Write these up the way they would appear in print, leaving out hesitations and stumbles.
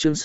Chương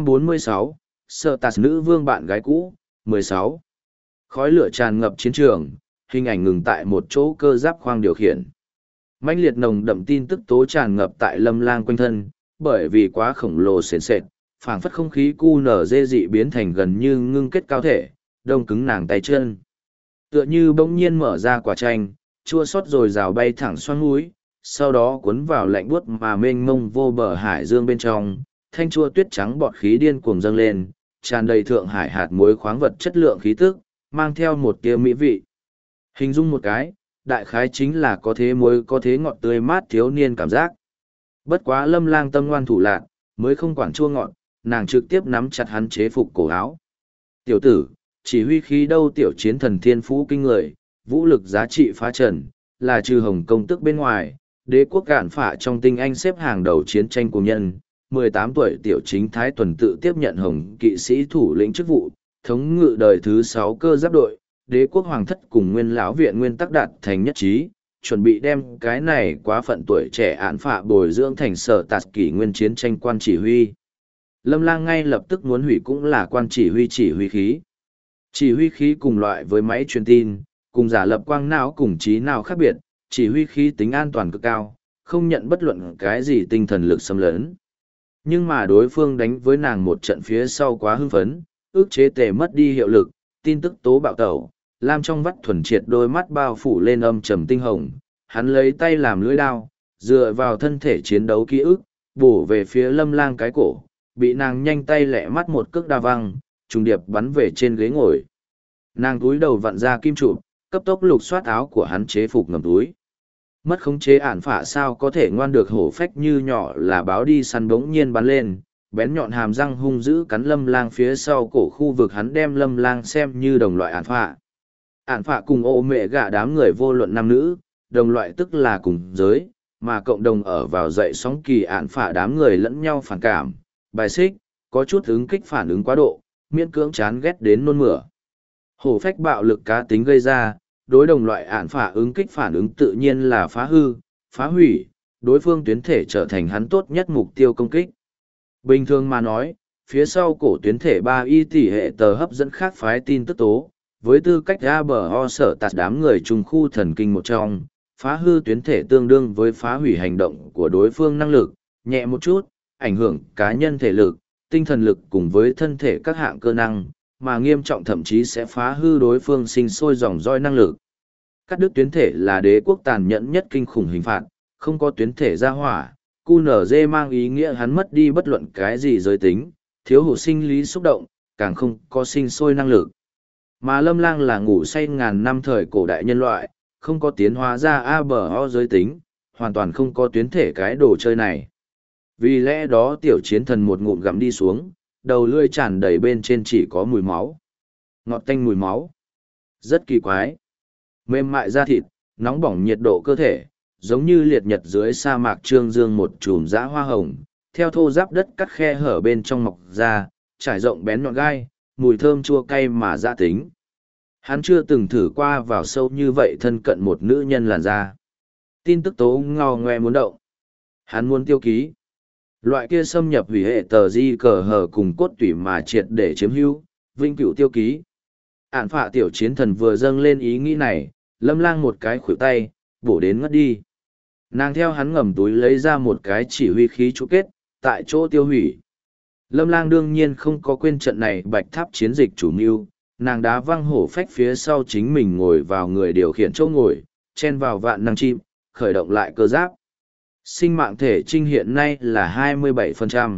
646, Sợ Tạt nữ vương bạn gái cũ, 16. Khói lửa tràn ngập chiến trường, hình ảnh ngừng tại một chỗ cơ giáp khoang điều khiển. Mãnh liệt nồng đậm tin tức tố tràn ngập tại Lâm Lang quanh thân, bởi vì quá khổng lồ sền sệt, phảng phất không khí cu nở dê dị biến thành gần như ngưng kết cao thể, đông cứng nàng tay chân. Tựa như bỗng nhiên mở ra quả chanh, chua xót rồi rào bay thẳng xoắn mũi, sau đó cuốn vào lạnh buốt mà mênh mông vô bờ hải dương bên trong, thanh chua tuyết trắng bọt khí điên cuồng dâng lên, tràn đầy thượng hải hạt muối khoáng vật chất lượng khí tức, mang theo một tia mỹ vị. Hình dung một cái, đại khái chính là có thế muối có thế ngọt tươi mát thiếu niên cảm giác. Bất quá Lâm Lang tâm ngoan thủ lạn, mới không quản chua ngọt, nàng trực tiếp nắm chặt hắn chế phục cổ áo. Tiểu tử, chỉ huy khí đâu tiểu chiến thần thiên phú kinh người, vũ lực giá trị phá trần, là trừ Hồng Công tức bên ngoài, đế quốc cản phả trong tinh anh xếp hàng đầu chiến tranh cùng nhân. 18 tuổi tiểu chính thái tuần tự tiếp nhận Hồng kỵ sĩ thủ lĩnh chức vụ, thống ngự đời thứ 6 cơ giáp đội, đế quốc hoàng thất cùng nguyên lão viện nguyên tắc đạt thành nhất trí, chuẩn bị đem cái này quá phận tuổi trẻ án phạ bồi dưỡng thành sở tạt kỷ nguyên chiến tranh quan chỉ huy. Lâm Lang ngay lập tức muốn hủy cũng là quan chỉ huy khí. Chỉ huy khí cùng loại với máy truyền tin, cùng giả lập quang não cùng trí não khác biệt, chỉ huy khí tính an toàn cực cao, không nhận bất luận cái gì tinh thần lực xâm lấn. Nhưng mà đối phương đánh với nàng một trận phía sau quá hưng phấn, ước chế tề mất đi hiệu lực, tin tức tố bạo tẩu, làm trong vắt thuần triệt đôi mắt bao phủ lên âm trầm tinh hồng. Hắn lấy tay làm lưỡi đao, dựa vào thân thể chiến đấu ký ức, bổ về phía Lâm Lang cái cổ, bị nàng nhanh tay lẹ mắt một cước đa văng, trùng điệp bắn về trên ghế ngồi. Nàng túi đầu vặn ra kim trụ, cấp tốc lục soát áo của hắn chế phục ngầm túi. Mất khống chế ản phả sao có thể ngoan được hổ phách như nhỏ là báo đi săn bỗng nhiên bắn lên, bén nhọn hàm răng hung dữ cắn Lâm Lang phía sau cổ khu vực, hắn đem Lâm Lang xem như đồng loại ản phả. Ản phả cùng ô mẹ gạ đám người vô luận nam nữ, đồng loại tức là cùng giới, mà cộng đồng ở vào dậy sóng kỳ ản phả đám người lẫn nhau phản cảm, bài xích, có chút ứng kích phản ứng quá độ, miễn cưỡng chán ghét đến nôn mửa. Hổ phách bạo lực cá tính gây ra, đối đồng loại ản phả ứng kích phản ứng tự nhiên là phá hư, phá hủy, đối phương tuyến thể trở thành hắn tốt nhất mục tiêu công kích. Bình thường mà nói, phía sau cổ tuyến thể 3y tỷ hệ tờ hấp dẫn khác phái tin tức tố, với tư cách ra bờ ho sở tạt đám người trùng khu thần kinh một trong, phá hư tuyến thể tương đương với phá hủy hành động của đối phương năng lực, nhẹ một chút, ảnh hưởng cá nhân thể lực, tinh thần lực cùng với thân thể các hạng cơ năng, mà nghiêm trọng thậm chí sẽ phá hư đối phương sinh sôi dòng roi năng lực. Cắt đứt tuyến thể là đế quốc tàn nhẫn nhất kinh khủng hình phạt, không có tuyến thể ra hỏa, QNZ mang ý nghĩa hắn mất đi bất luận cái gì giới tính, thiếu hụt sinh lý xúc động, càng không có sinh sôi năng lực. Mà Lâm Lang là ngủ say ngàn năm thời cổ đại nhân loại, không có tiến hóa ra ABO giới tính, hoàn toàn không có tuyến thể cái đồ chơi này. Vì lẽ đó tiểu chiến thần một ngụm gặm đi xuống, đầu lưỡi tràn đầy bên trên chỉ có mùi máu. Ngọt tanh mùi máu. Rất kỳ quái. Mềm mại da thịt, nóng bỏng nhiệt độ cơ thể, giống như liệt nhật dưới sa mạc trương dương một chùm dã hoa hồng, theo thô giáp đất cắt khe hở bên trong mọc ra, trải rộng bén nhọn gai, mùi thơm chua cay mà dã tính. Hắn chưa từng thử qua vào sâu như vậy thân cận một nữ nhân làn da. Tin tức tố ngao ngoe muốn động. Hắn muốn tiêu ký. Loại kia xâm nhập hủy hệ tờ di cờ hở cùng cốt tủy mà triệt để chiếm hữu, vinh cửu tiêu ký. Ản phạ tiểu chiến thần vừa dâng lên ý nghĩ này, Lâm Lang một cái khuỷu tay, bổ đến ngất đi. Nàng theo hắn ngầm túi lấy ra một cái chỉ huy khí trụ kết, tại chỗ tiêu hủy. Lâm Lang đương nhiên không có quên trận này bạch tháp chiến dịch chủ mưu, nàng đá văng hổ phách phía sau chính mình ngồi vào người điều khiển chỗ ngồi, chen vào vạn năng chim, khởi động lại cơ giáp. Sinh mạng thể trinh hiện nay là 27%.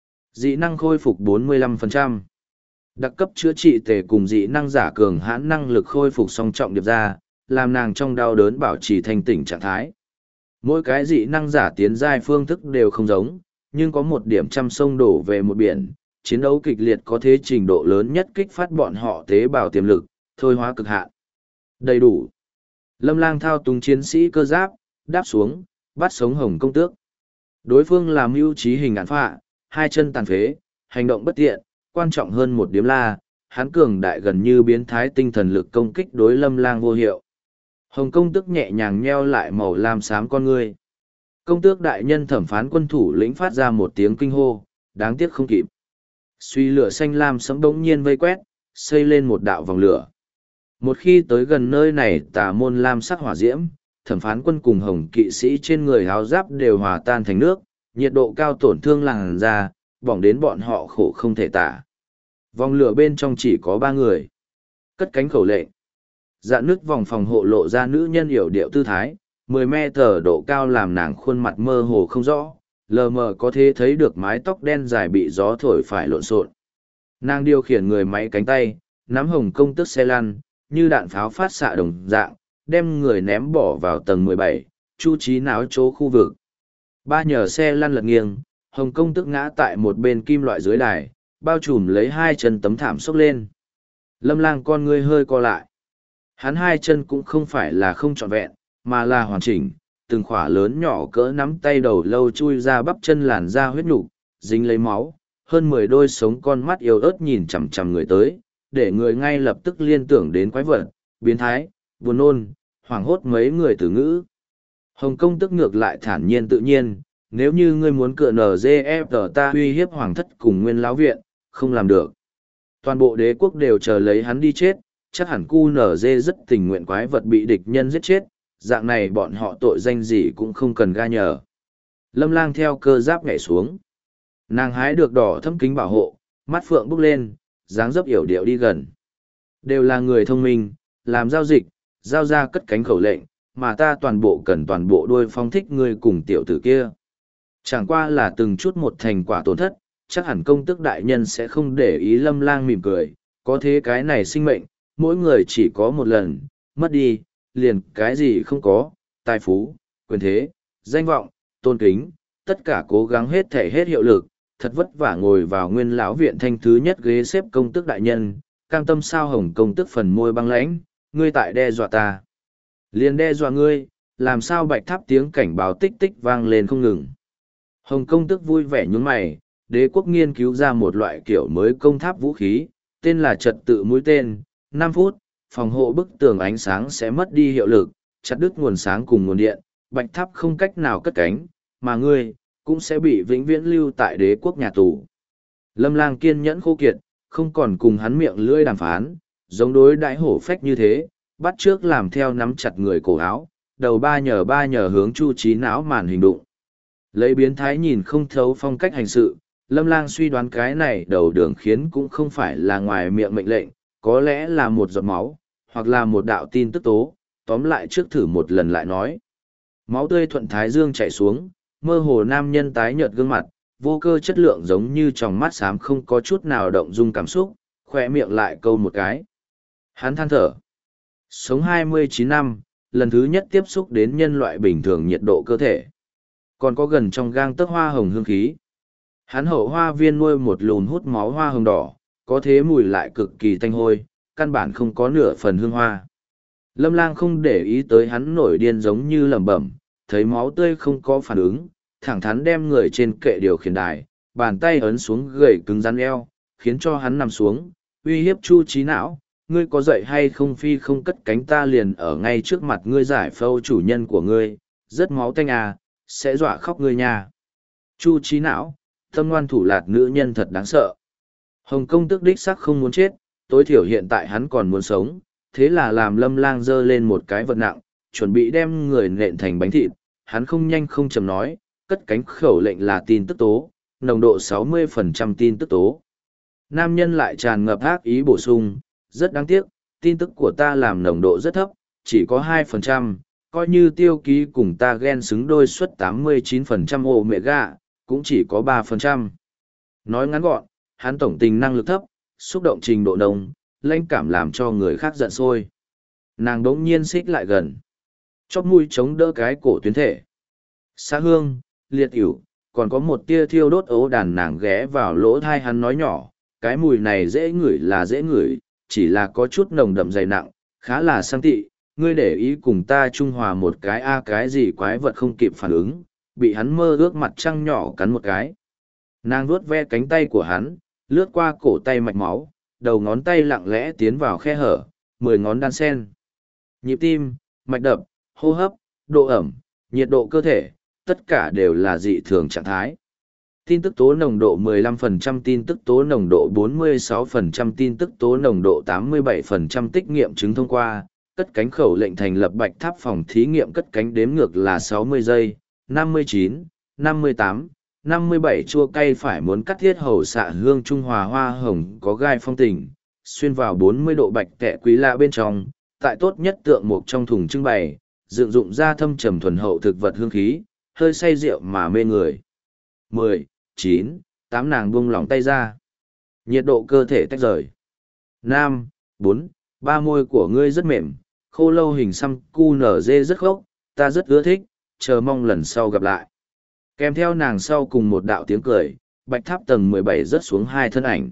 Dị năng khôi phục 45%. Đặc cấp chữa trị tề cùng dị năng giả cường hãn năng lực khôi phục song trọng điệp ra, làm nàng trong đau đớn bảo trì thanh tỉnh trạng thái. Mỗi cái dị năng giả tiến giai phương thức đều không giống, nhưng có một điểm trăm sông đổ về một biển, chiến đấu kịch liệt có thế trình độ lớn nhất kích phát bọn họ tế bào tiềm lực, thôi hóa cực hạn. Đầy đủ. Lâm Lang thao túng chiến sĩ cơ giáp, đáp xuống, bắt sống Hồng công tước. Đối phương làm mưu trí hình án phạ, hai chân tàn phế, hành động bất tiện, quan trọng hơn một điếm la, hắn cường đại gần như biến thái tinh thần lực công kích đối Lâm Lang vô hiệu. Hồng công tước nhẹ nhàng nheo lại màu lam xám con ngươi. Công tước đại nhân thẩm phán quân thủ lĩnh phát ra một tiếng kinh hô, đáng tiếc không kịp. Suy lửa xanh lam sẫm bỗng nhiên vây quét, xây lên một đạo vòng lửa. Một khi tới gần nơi này tà môn lam sắc hỏa diễm, thẩm phán quân cùng hồng kỵ sĩ trên người áo giáp đều hòa tan thành nước, nhiệt độ cao tổn thương làn da, bỏng đến bọn họ khổ không thể tả. Vòng lửa bên trong chỉ có 3 người. Cất cánh khẩu lệnh. Dạ nước vòng phòng hộ lộ ra nữ nhân yểu điệu tư thái, 10 mét độ cao làm nàng khuôn mặt mơ hồ không rõ, lờ mờ có thể thấy được mái tóc đen dài bị gió thổi phải lộn xộn. Nàng điều khiển người máy cánh tay, nắm hồng công tức xe lăn, như đạn pháo phát xạ đồng dạng, đem người ném bỏ vào tầng 17, chu trí náo chỗ khu vực. 3 nhờ xe lăn lật nghiêng, hồng công tức ngã tại một bên kim loại dưới đài, bao trùm lấy 2 chân tấm thảm xốc lên. Lâm Lang con ngươi hơi co lại. Hắn 2 chân cũng không phải là không trọn vẹn, mà là hoàn chỉnh, từng khỏa lớn nhỏ cỡ nắm tay đầu lâu chui ra bắp chân làn da huyết nhục, dính lấy máu, hơn 10 đôi sống con mắt yếu ớt nhìn chằm chằm người tới, để người ngay lập tức liên tưởng đến quái vật, biến thái, buồn nôn, hoảng hốt mấy người từ ngữ. Hồng công tức ngược lại thản nhiên tự nhiên, nếu như ngươi muốn cựa NGF ta uy hiếp hoàng thất cùng nguyên lão viện, không làm được. Toàn bộ đế quốc đều chờ lấy hắn đi chết, chắc hẳn QNZ rất tình nguyện quái vật bị địch nhân giết chết, dạng này bọn họ tội danh gì cũng không cần ga nhờ. Lâm Lang theo cơ giáp nhảy xuống. Nàng hái được đỏ thâm kính bảo hộ, mắt phượng bốc lên, dáng dấp yểu điệu đi gần. Đều là người thông minh, làm giao dịch, giao ra cất cánh khẩu lệnh, mà ta toàn bộ cần toàn bộ đôi phong thích ngươi cùng tiểu tử kia. Chẳng qua là từng chút một thành quả tổn thất, chắc hẳn công tước đại nhân sẽ không để ý. Lâm Lang mỉm cười, có thế cái này sinh mệnh, mỗi người chỉ có một lần, mất đi, liền cái gì không có, tài phú, quyền thế, danh vọng, tôn kính, tất cả cố gắng hết thể hết hiệu lực, thật vất vả ngồi vào nguyên lão viện thanh thứ nhất ghế xếp công tước đại nhân, cam tâm sao hồng công tước phần môi băng lãnh, ngươi tại đe dọa ta. Liền đe dọa ngươi, làm sao bạch tháp tiếng cảnh báo tích tích vang lên không ngừng. Hồng công tước vui vẻ nhún mày, đế quốc nghiên cứu ra một loại kiểu mới công tháp vũ khí, tên là trật tự mũi tên, 5 phút, phòng hộ bức tường ánh sáng sẽ mất đi hiệu lực, chặt đứt nguồn sáng cùng nguồn điện, bạch tháp không cách nào cất cánh, mà ngươi cũng sẽ bị vĩnh viễn lưu tại đế quốc nhà tù. Lâm Lang kiên nhẫn khô kiệt, không còn cùng hắn miệng lưỡi đàm phán, giống đối đãi hổ phách như thế, bắt trước làm theo nắm chặt người cổ áo, đầu ba nhờ hướng chu trí não màn hình đụng. Lấy biến thái nhìn không thấu phong cách hành sự, Lâm Lang suy đoán cái này đầu đường khiến cũng không phải là ngoài miệng mệnh lệnh, có lẽ là một giọt máu, hoặc là một đạo tin tức tố, tóm lại trước thử một lần lại nói. Máu tươi thuận thái dương chảy xuống, mơ hồ nam nhân tái nhợt gương mặt, vô cơ chất lượng giống như tròng mắt xám không có chút nào động dung cảm xúc, khỏe miệng lại câu một cái. Hắn than thở. Sống 29 năm, lần thứ nhất tiếp xúc đến nhân loại bình thường nhiệt độ cơ thể. Còn có gần trong gang tấc hoa hồng hương khí. Hắn hậu hoa viên nuôi một lùn hút máu hoa hồng đỏ, có thế mùi lại cực kỳ tanh hôi, căn bản không có nửa phần hương hoa. Lâm Lang không để ý tới hắn nổi điên giống như lẩm bẩm, thấy máu tươi không có phản ứng, thẳng thắn đem người trên kệ điều khiển đài, bàn tay ấn xuống gầy cứng rắn eo, khiến cho hắn nằm xuống, uy hiếp chu trí não, ngươi có dậy hay không phi không cất cánh ta liền ở ngay trước mặt ngươi giải phẫu chủ nhân của ngươi, rất máu tanh à, sẽ dọa khóc ngươi nha. Chu trí não, tâm ngoan thủ lạt nữ nhân thật đáng sợ. Hồng công tức đích sắc không muốn chết, tối thiểu hiện tại hắn còn muốn sống, thế là làm Lâm Lang giơ lên một cái vật nặng, chuẩn bị đem người nện thành bánh thịt, hắn không nhanh không chậm nói, cất cánh khẩu lệnh là tin tức tố, nồng độ 60% tin tức tố. Nam nhân lại tràn ngập ác ý bổ sung, rất đáng tiếc, tin tức của ta làm nồng độ rất thấp, chỉ có 2%, coi như tiêu ký cùng ta gen xứng đôi suất 89% omega, cũng chỉ có 3%. Nói ngắn gọn, hắn tổng tình năng lực thấp, xúc động trình độ nồng, lãnh cảm làm cho người khác giận sôi. Nàng đống nhiên xích lại gần, chóp mũi chống đỡ cái cổ tuyến thể. Xa hương, liệt ỉu, còn có một tia thiêu đốt ấu đàn, nàng ghé vào lỗ thai hắn nói nhỏ, cái mùi này dễ ngửi là dễ ngửi, chỉ là có chút nồng đậm dày nặng, khá là sang tị, ngươi để ý cùng ta trung hòa một cái cái gì quái vật không kịp phản ứng, bị hắn mơ ước mặt trăng nhỏ cắn một cái. Nàng vuốt ve cánh tay của hắn, lướt qua cổ tay mạch máu, đầu ngón tay lặng lẽ tiến vào khe hở, 10 ngón đan sen. Nhịp tim, mạch đập, hô hấp, độ ẩm, nhiệt độ cơ thể, tất cả đều là dị thường trạng thái. Tin tức tố nồng độ 15%, tin tức tố nồng độ 46%, tin tức tố nồng độ 87%, tích nghiệm chứng thông qua, cất cánh khẩu lệnh thành lập Bạch Tháp phòng thí nghiệm, cất cánh đếm ngược là 60 giây, 59, 58, 57. Chua cay phải muốn cắt thiết hầu xạ hương trung hòa hoa hồng có gai phong tình, xuyên vào 40 độ bạch tẹ quý lạ bên trong, tại tốt nhất tượng mục trong thùng trưng bày, dựng dụng ra thâm trầm thuần hậu thực vật hương khí, hơi say rượu mà mê người. 10, 9, 8. Nàng buông lỏng tay ra. Nhiệt độ cơ thể tách rời. 5, 4, 3. Môi của ngươi rất mềm, khô lâu hình xăm cu nở dê rất gốc, ta rất ưa thích, chờ mong lần sau gặp lại. Kèm theo nàng sau cùng một đạo tiếng cười, Bạch Tháp tầng 17 rớt xuống hai thân ảnh.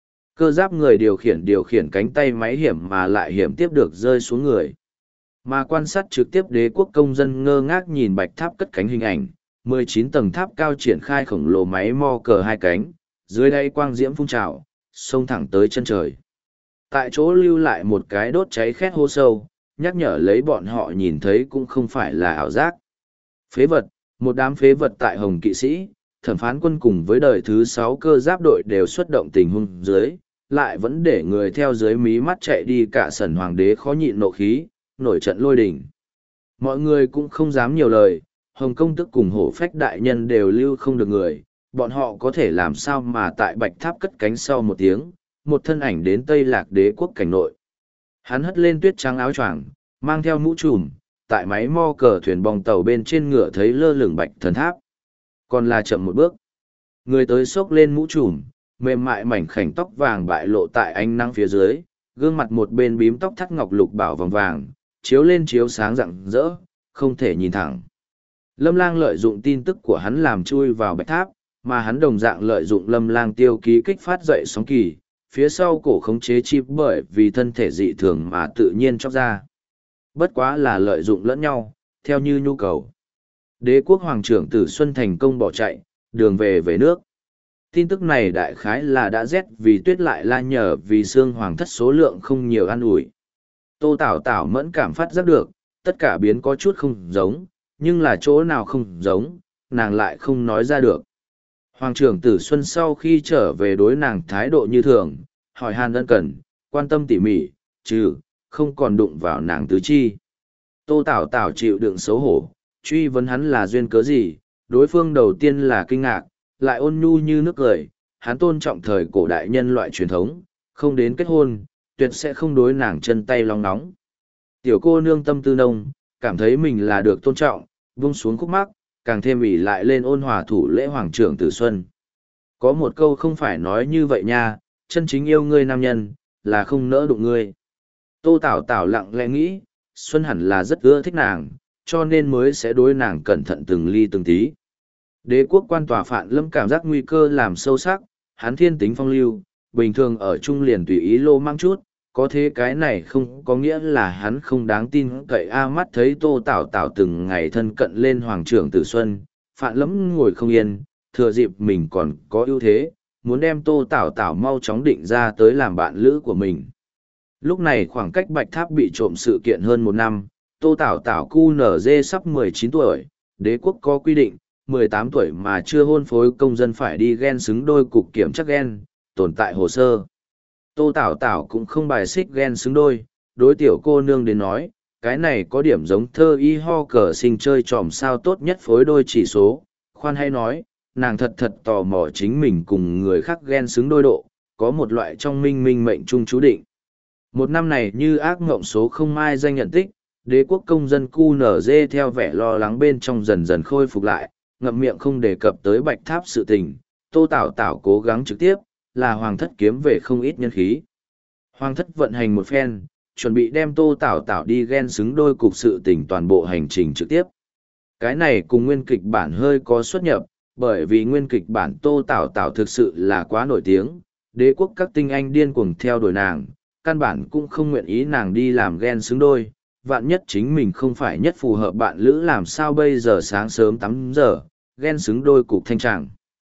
Cơ giáp người điều khiển cánh tay máy hiểm mà lại hiểm tiếp được rơi xuống người. Mà quan sát trực tiếp Đế quốc công dân ngơ ngác nhìn Bạch Tháp cất cánh hình ảnh, 19 tầng tháp cao triển khai khổng lồ máy mo cờ hai cánh, dưới đây quang diễm phun trào, xông thẳng tới chân trời. Tại chỗ lưu lại một cái đốt cháy khét hố sâu, nhắc nhở lấy bọn họ nhìn thấy cũng không phải là ảo giác. Phế vật, một đám phế vật tại Hồng Kỵ Sĩ, thẩm phán quân cùng với đời thứ 6 cơ giáp đội đều xuất động tình huống dưới, lại vẫn để người theo dưới mí mắt chạy đi. Cả sần hoàng đế khó nhịn nộ khí, nổi trận lôi đình. Mọi người cũng không dám nhiều lời, Hồng công tức cùng hổ phách đại nhân đều lưu không được người, bọn họ có thể làm sao mà tại Bạch Tháp cất cánh sau một tiếng, một thân ảnh đến Tây Lạc Đế quốc cảnh nội. Hắn hất lên tuyết trắng áo choàng, mang theo mũ trùm, tại máy mo cờ thuyền bong tàu bên trên ngựa thấy lơ lửng Bạch Thần Tháp. Còn là chậm một bước. Người tới xốc lên mũ trùm, mềm mại mảnh khảnh tóc vàng bại lộ tại ánh nắng phía dưới, gương mặt một bên bím tóc thắt ngọc lục bảo vòng vàng, chiếu lên chiếu sáng rạng rỡ, không thể nhìn thẳng. Lâm Lang lợi dụng tin tức của hắn làm chui vào Bạch Tháp, mà hắn đồng dạng lợi dụng Lâm Lang tiêu ký kích phát dậy sóng kỳ, phía sau cổ khống chế chip bởi vì thân thể dị thường mà tự nhiên chóc ra. Bất quá là lợi dụng lẫn nhau, theo như nhu cầu. Đế quốc hoàng trưởng Tử Xuân thành công bỏ chạy, đường về nước. Tin tức này đại khái là đã rét vì tuyết lại la nhờ vì xương hoàng thất số lượng không nhiều an ủi. Tô Tảo Tảo mẫn cảm phát giác được, tất cả biến có chút không giống, nhưng là chỗ nào không giống, nàng lại không nói ra được. Hoàng trưởng Tử Xuân sau khi trở về đối nàng thái độ như thường, hỏi han ân cần, quan tâm tỉ mỉ, không còn đụng vào nàng tứ chi. Tô Tảo Tảo chịu đựng xấu hổ, truy vấn hắn là duyên cớ gì, đối phương đầu tiên là kinh ngạc, lại ôn nhu như nước cười, hắn tôn trọng thời cổ đại nhân loại truyền thống, không đến kết hôn, tuyệt sẽ không đối nàng chân tay long nóng. Tiểu cô nương tâm tư nông, cảm thấy mình là được tôn trọng, vung xuống khúc mắc, càng thêm ỉ lại lên ôn hòa thủ lễ hoàng trưởng Tử Xuân. Có một câu không phải nói như vậy nha, chân chính yêu ngươi nam nhân, là không nỡ đụng ngươi. Tô Tảo Tảo lặng lẽ nghĩ, Xuân hẳn là rất ưa thích nàng, cho nên mới sẽ đối nàng cẩn thận từng ly từng tí. Đế quốc quan tòa Phạn Lâm cảm giác nguy cơ làm sâu sắc, hắn thiên tính phong lưu, bình thường ở chung liền tùy ý lô mang chút, có thế cái này không có nghĩa là hắn không đáng tin cậy. Mắt thấy Tô Tảo Tảo từng ngày thân cận lên hoàng trưởng Tử Xuân, Phạn Lâm ngồi không yên, thừa dịp mình còn có ưu thế, muốn đem Tô Tảo Tảo mau chóng định ra tới làm bạn lữ của mình. Lúc này khoảng cách Bạch Tháp bị trộm sự kiện hơn một năm, Tô Tảo Tảo QNZ sắp 19 tuổi, đế quốc có quy định, 18 tuổi mà chưa hôn phối công dân phải đi gen xứng đôi cục kiểm tra gen, tồn tại hồ sơ. Tô Tảo Tảo cũng không bài xích gen xứng đôi, đối tiểu cô nương đến nói, cái này có điểm giống thơ y ho cờ sinh chơi tròm sao tốt nhất phối đôi chỉ số. Khoan hay nói, nàng thật tò mò chính mình cùng người khác gen xứng đôi độ, có một loại trong minh minh mệnh trung chú định. Một năm này như ác ngộng số không mai danh nhận tích, đế quốc công dân QNZ theo vẻ lo lắng bên trong dần dần khôi phục lại, ngậm miệng không đề cập tới Bạch Tháp sự tình. Tô Tảo Tảo cố gắng trực tiếp, là hoàng thất kiếm về không ít nhân khí. Hoàng thất vận hành một phen, chuẩn bị đem Tô Tảo Tảo đi gen xứng đôi cục sự tình toàn bộ hành trình trực tiếp. Cái này cùng nguyên kịch bản hơi có xuất nhập, bởi vì nguyên kịch bản Tô Tảo Tảo thực sự là quá nổi tiếng, đế quốc các tinh anh điên cuồng theo đuổi nàng, căn bản cũng không nguyện ý nàng đi làm gen xứng đôi, vạn nhất chính mình không phải nhất phù hợp bạn lữ làm sao bây giờ sáng sớm 8 giờ, gen xứng đôi cục thanh trạng.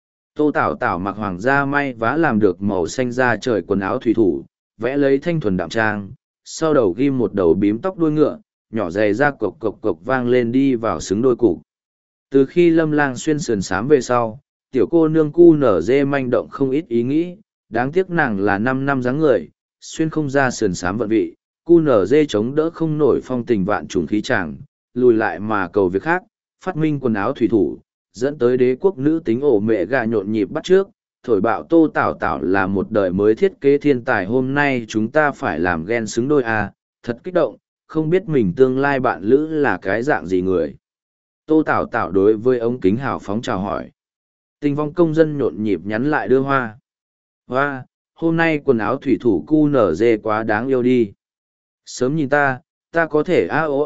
Tô Tảo Tảo mặc hoàng gia may vá làm được màu xanh da trời quần áo thủy thủ, vẽ lấy thanh thuần đạm trang, sau đầu ghim một đầu bím tóc đuôi ngựa, nhỏ giày da cộc cộc cộc vang lên đi vào xứng đôi cục. Từ khi Lâm Lang xuyên sườn xám về sau, tiểu cô nương cu nở dê manh động không ít ý nghĩ, đáng tiếc nàng là 5 năm dáng người, xuyên không ra sườn xám vận vị, cu nở dê chống đỡ không nổi phong tình vạn trùng khí chàng, lùi lại mà cầu việc khác, phát minh quần áo thủy thủ, dẫn tới đế quốc nữ tính ổ mẹ gà nhộn nhịp bắt trước, thổi bạo Tô Tảo Tảo là một đời mới thiết kế thiên tài, hôm nay chúng ta phải làm ghen xứng đôi à, thật kích động, không biết mình tương lai bạn lữ là cái dạng gì người. Tô Tảo Tảo đối với ống kính hào phóng chào hỏi. Tình vong công dân nhộn nhịp nhắn lại đưa hoa. Hoa, hôm nay quần áo thủy thủ cu nở dê quá đáng yêu đi. Sớm nhìn ta có thể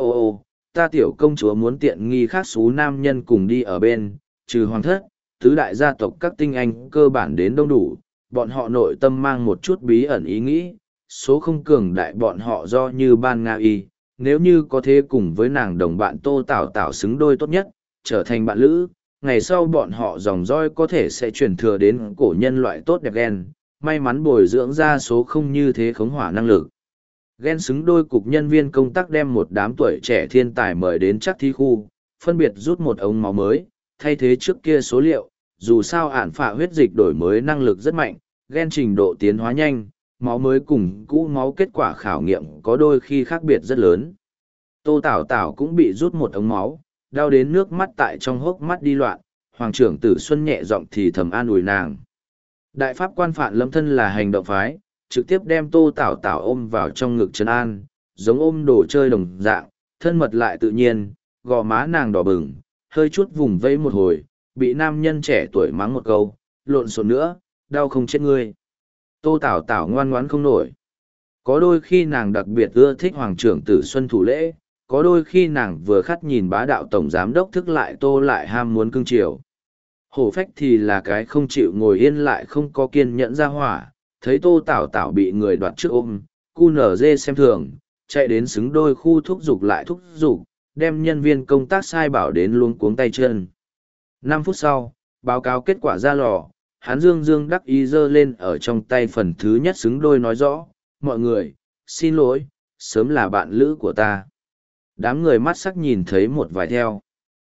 ta tiểu công chúa muốn tiện nghi khác xú nam nhân cùng đi ở bên, trừ hoàng thất, tứ đại gia tộc các tinh anh cơ bản đến đông đủ, bọn họ nội tâm mang một chút bí ẩn ý nghĩ, số không cường đại bọn họ do như ban Nga y, nếu như có thể cùng với nàng đồng bạn Tô Tảo Tảo xứng đôi tốt nhất, trở thành bạn lữ, ngày sau bọn họ dòng roi có thể sẽ truyền thừa đến cổ nhân loại tốt đẹp ghen, may mắn bồi dưỡng ra số không như thế khống hỏa năng lực. Ghen xứng đôi cục nhân viên công tác đem một đám tuổi trẻ thiên tài mời đến chắc thí khu, phân biệt rút một ống máu mới, thay thế trước kia số liệu, dù sao ản phạ huyết dịch đổi mới năng lực rất mạnh, ghen trình độ tiến hóa nhanh, máu mới cùng cũ máu kết quả khảo nghiệm có đôi khi khác biệt rất lớn. Tô Tảo Tảo cũng bị rút một ống máu, đau đến nước mắt tại trong hốc mắt đi loạn, Hoàng trưởng Tử Xuân nhẹ giọng thì thầm an ủi nàng. Đại pháp quan Phạn Lâm thân là hành động phái, trực tiếp đem Tô Tảo Tảo ôm vào trong ngực trấn an, giống ôm đồ chơi đồng dạng, thân mật lại tự nhiên, gò má nàng đỏ bừng, hơi chút vùng vẫy một hồi, bị nam nhân trẻ tuổi mắng một câu, lộn xộn nữa, đau không chết ngươi. Tô Tảo Tảo ngoan ngoãn không nổi. Có đôi khi nàng đặc biệt ưa thích Hoàng trưởng Tử Xuân thủ lễ, có đôi khi nàng vừa khắt nhìn bá đạo tổng giám đốc thức lại Tô lại ham muốn cưng chiều. Hổ phách thì là cái không chịu ngồi yên lại không có kiên nhẫn ra hỏa, thấy Tô Tảo Tảo bị người đoạt trước ôm, cu nở dê xem thường, chạy đến xứng đôi khu thúc giục lại thúc giục, đem nhân viên công tác sai bảo đến luống cuống tay chân. 5 phút sau, báo cáo kết quả ra lò, hắn dương đắc ý giơ lên ở trong tay phần thứ nhất xứng đôi nói rõ, mọi người, xin lỗi, sớm là bạn lữ của ta. Đám người mắt sắc nhìn thấy một vài theo.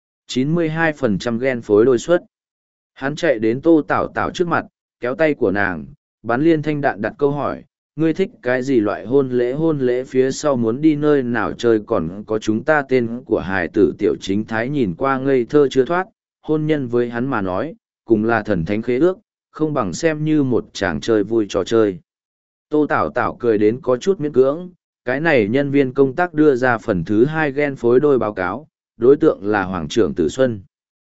92% ghen phối đôi suất. Hắn chạy đến Tô Tảo Tảo trước mặt, kéo tay của nàng, bắn liên thanh đạn đặt câu hỏi, ngươi thích cái gì loại hôn lễ phía sau muốn đi nơi nào chơi, còn có chúng ta tên của hài tử Tiểu Chính Thái nhìn qua ngây thơ chưa thoát, hôn nhân với hắn mà nói, cùng là thần thánh khế ước, không bằng xem như một chàng chơi vui trò chơi. Tô Tảo Tảo cười đến có chút miễn cưỡng, cái này nhân viên công tác đưa ra phần thứ 2 ghen phối đôi báo cáo, đối tượng là Hoàng trưởng Tử Xuân.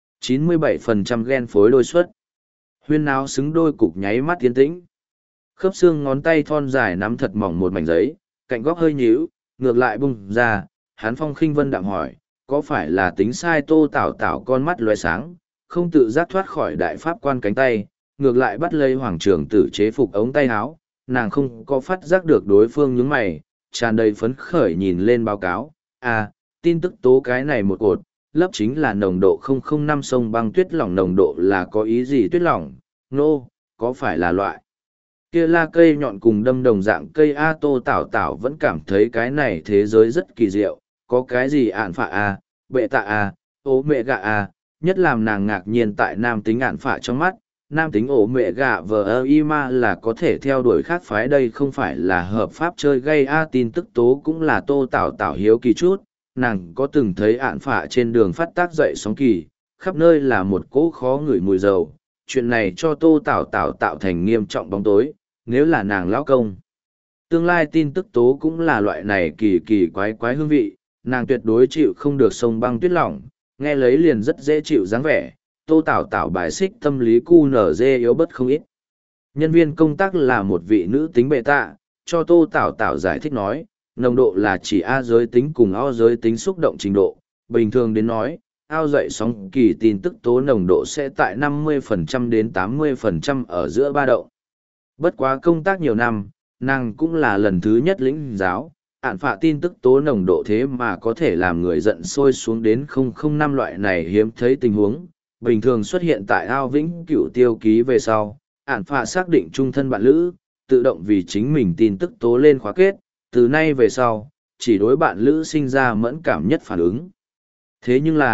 97% ghen phối đôi suất. Huyên náo xứng đôi cục nháy mắt tiến tĩnh. Khớp xương ngón tay thon dài nắm thật mỏng một mảnh giấy, cạnh góc hơi nhíu, ngược lại bung ra, hắn phong khinh vân đạm hỏi, có phải là tính sai? Tô Tảo Tảo con mắt lóe sáng, không tự giác thoát khỏi đại pháp quan cánh tay, ngược lại bắt lấy Hoàng trưởng Tử chế phục ống tay áo, nàng không có phát giác được đối phương nhướng mày, tràn đầy phấn khởi nhìn lên báo cáo, tin tức tố cái này một cột, lấp chính là nồng độ 005 sông băng tuyết lỏng, nồng độ là có ý gì tuyết lỏng, có phải là loại kia la cây nhọn cùng đâm đồng dạng cây Tô Tảo Tảo vẫn cảm thấy cái này thế giới rất kỳ diệu, có cái gì ạn phạ bệ tạ ố mẹ gạ nhất làm nàng ngạc nhiên tại nam tính ạn phạ trong mắt, nam tính ổ mẹ gạ vờ ima là có thể theo đuổi khác phái, đây không phải là hợp pháp chơi gây tin tức tố cũng là Tô Tảo Tảo hiếu kỳ chút, nàng có từng thấy ạn phạ trên đường phát tác dậy sóng kỳ, khắp nơi là một cỗ khó ngửi mùi dầu, chuyện này cho Tô Tảo Tảo tạo thành nghiêm trọng bóng tối, nếu là nàng lão công. Tương lai tin tức tố cũng là loại này kỳ quái hương vị, nàng tuyệt đối chịu không được sông băng tuyết lỏng, nghe lấy liền rất dễ chịu dáng vẻ. Tô Tảo Tảo bài xích tâm lý cu nở dê yếu bất không ít. Nhân viên công tác là một vị nữ tính bệ tạ, cho Tô Tảo Tảo giải thích nói, nồng độ là chỉ A giới tính cùng O giới tính xúc động trình độ. Bình thường đến nói, ao dậy sóng kỳ tin tức tố nồng độ sẽ tại 50% đến 80% ở giữa ba động. Bất quá công tác nhiều năm, nàng cũng là lần thứ nhất lĩnh giáo, ạn phạ tin tức tố nồng độ thế mà có thể làm người giận sôi xuống đến 005 loại này hiếm thấy tình huống. Bình thường xuất hiện tại ao vĩnh cửu tiêu ký về sau, ạn phạ xác định trung thân bạn lữ, tự động vì chính mình tin tức tố lên khóa kết, từ nay về sau, chỉ đối bạn lữ sinh ra mẫn cảm nhất phản ứng. Thế nhưng là,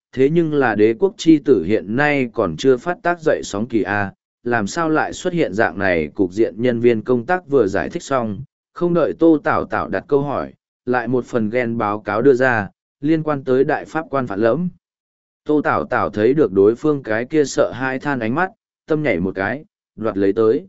thế nhưng là đế quốc chi tử hiện nay còn chưa phát tác dậy sóng kỳ A, làm sao lại xuất hiện dạng này cục diện. Nhân viên công tác vừa giải thích xong, không đợi Tô Tảo Tảo đặt câu hỏi, lại một phần ghen báo cáo đưa ra, liên quan tới đại pháp quan Phản Lẫm. Tô Tảo Tảo thấy được đối phương cái kia sợ hai than ánh mắt, tâm nhảy một cái, đoạt lấy tới.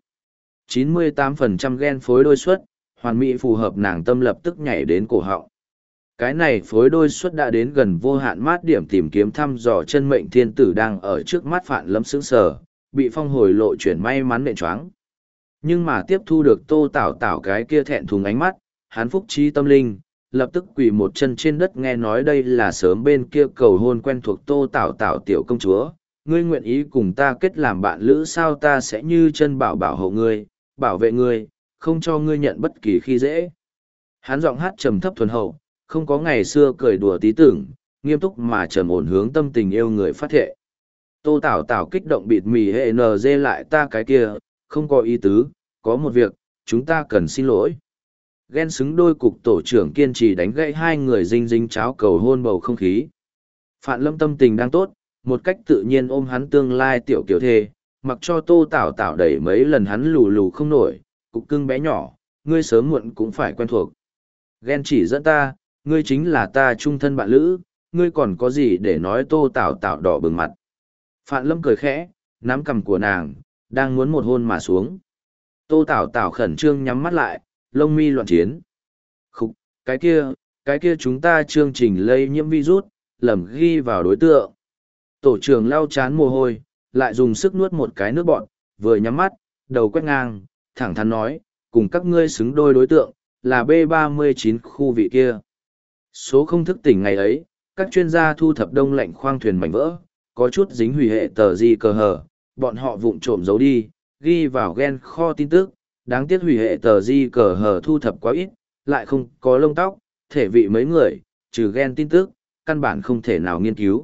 98% ghen phối đôi suất, hoàn mỹ phù hợp, nàng tâm lập tức nhảy đến cổ họng. Cái này phối đôi suất đã đến gần vô hạn mát điểm, tìm kiếm thăm dò chân mệnh thiên tử đang ở trước mắt Phản Lẫm sững sờ, bị phong hồi lộ chuyển may mắn nện choáng. Nhưng mà tiếp thu được Tô Tảo Tảo cái kia thẹn thùng ánh mắt, hắn phúc trí tâm linh, lập tức quỳ một chân trên đất. Nghe nói đây là sớm bên kia cầu hôn quen thuộc Tô Tảo Tảo tiểu công chúa, ngươi nguyện ý cùng ta kết làm bạn lữ sao? Ta sẽ như chân bảo bảo hộ ngươi, bảo vệ ngươi, không cho ngươi nhận bất kỳ khi dễ. Hắn giọng hát trầm thấp thuần hậu, không có ngày xưa cười đùa tí tưởng, nghiêm túc mà trầm ổn hướng tâm tình yêu người phát thệ. Tô Tảo Tảo kích động bịt mì hệ NG lại, ta cái kia, không có ý tứ, có một việc, chúng ta cần xin lỗi. Ghen xứng đôi cục tổ trưởng kiên trì đánh gãy hai người dinh dính cháo cầu hôn bầu không khí. Phản Lâm tâm tình đang tốt, một cách tự nhiên ôm hắn tương lai tiểu kiểu thê, mặc cho Tô Tảo Tảo đẩy mấy lần hắn lù lù không nổi, cục cưng bé nhỏ, ngươi sớm muộn cũng phải quen thuộc. Ghen chỉ dẫn ta, ngươi chính là ta trung thân bạn lữ, ngươi còn có gì để nói? Tô Tảo Tảo đỏ bừng mặt. Phản Lâm cười khẽ, nắm cằm của nàng, đang muốn một hôn mà xuống. Tô Tảo Tảo khẩn trương nhắm mắt lại, lông mi loạn chiến. Khúc, cái kia chúng ta chương trình lây nhiễm virus, lầm ghi vào đối tượng. Tổ trưởng lau chán mồ hôi, lại dùng sức nuốt một cái nước bọt, vừa nhắm mắt, đầu quét ngang, thẳng thắn nói, cùng các ngươi xứng đôi đối tượng, là B39 khu vị kia. Số không thức tỉnh ngày ấy, các chuyên gia thu thập đông lạnh khoang thuyền mảnh vỡ, có chút dính hủy hệ tờ di cờ hờ, bọn họ vụng trộm giấu đi, ghi vào gen kho tin tức, đáng tiếc hủy hệ tờ di cờ hờ thu thập quá ít, lại không có lông tóc, thể vị mấy người, trừ gen tin tức, căn bản không thể nào nghiên cứu.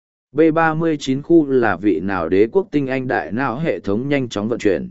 B39 khu là vị nào đế quốc tinh anh đại não hệ thống nhanh chóng vận chuyển.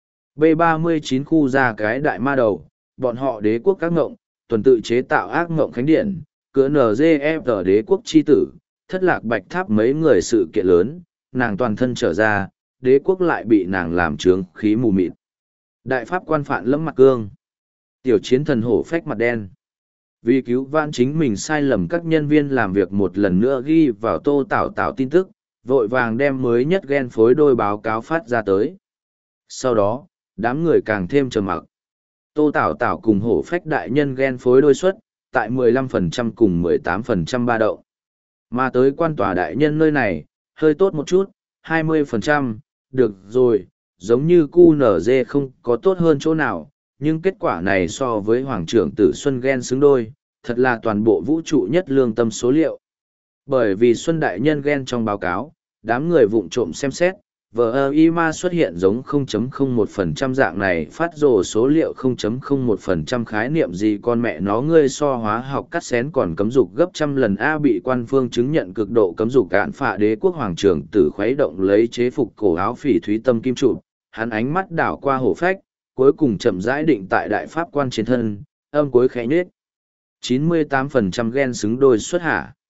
B39 khu ra cái đại ma đầu, bọn họ đế quốc các ngộng, tuần tự chế tạo ác ngộng khánh điện, cửa NGF đế quốc chi tử, thất lạc bạch tháp mấy người sự kiện lớn, nàng toàn thân trở ra, đế quốc lại bị nàng làm trướng khí mù mịt. Đại pháp quan Phản Lẫm mặt cương, tiểu chiến thần hổ phách mặt đen. Vì cứu vãn chính mình sai lầm, các nhân viên làm việc một lần nữa ghi vào Tô Tảo Tảo tin tức, vội vàng đem mới nhất ghen phối đôi báo cáo phát ra tới. Sau đó, đám người càng thêm trầm mặc. Tô Tảo Tảo cùng hổ phách đại nhân ghen phối đôi suất, tại 15% cùng 18% ba đậu. Mà tới quan tòa đại nhân nơi này, hơi tốt một chút, 20%, được rồi, giống như QNZ không có tốt hơn chỗ nào, nhưng kết quả này so với Hoàng trưởng Tử Xuân ghen xứng đôi, thật là toàn bộ vũ trụ nhất lương tâm số liệu. Bởi vì Xuân đại nhân ghen trong báo cáo, đám người vụng trộm xem xét, VIMA xuất hiện giống 0.01% dạng này phát rồ số liệu 0.01% khái niệm gì, con mẹ nó ngươi so hóa học cắt xén còn cấm dục gấp trăm lần A, bị quan phương chứng nhận cực độ cấm dục cạn phạ. Đế quốc Hoàng trưởng Tử khuấy động lấy chế phục cổ áo phỉ thúy tâm kim trụ, hắn ánh mắt đảo qua hổ phách, cuối cùng chậm rãi định tại đại pháp quan trên thân, âm cuối khẽ nhết. 98% ghen xứng đôi xuất hạ.